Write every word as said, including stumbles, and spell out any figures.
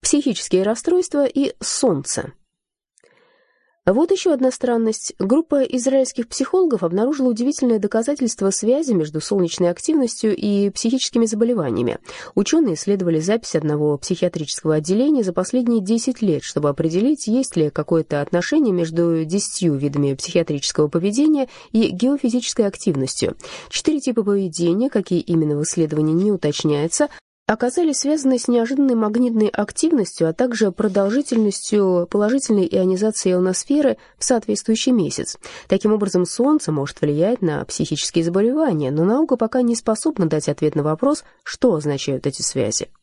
психические расстройства и Солнце. Вот еще одна странность. Группа израильских психологов обнаружила удивительное доказательство связи между солнечной активностью и психическими заболеваниями. Ученые исследовали запись одного психиатрического отделения за последние десять лет, чтобы определить, есть ли какое-то отношение между десятью видами психиатрического поведения и геофизической активностью. Четыре типа поведения, какие именно в исследовании не уточняется, оказались связаны с неожиданной магнитной активностью, а также продолжительностью положительной ионизации ионосферы в соответствующий месяц. Таким образом, Солнце может влиять на психические заболевания, но наука пока не способна дать ответ на вопрос, что означают эти связи.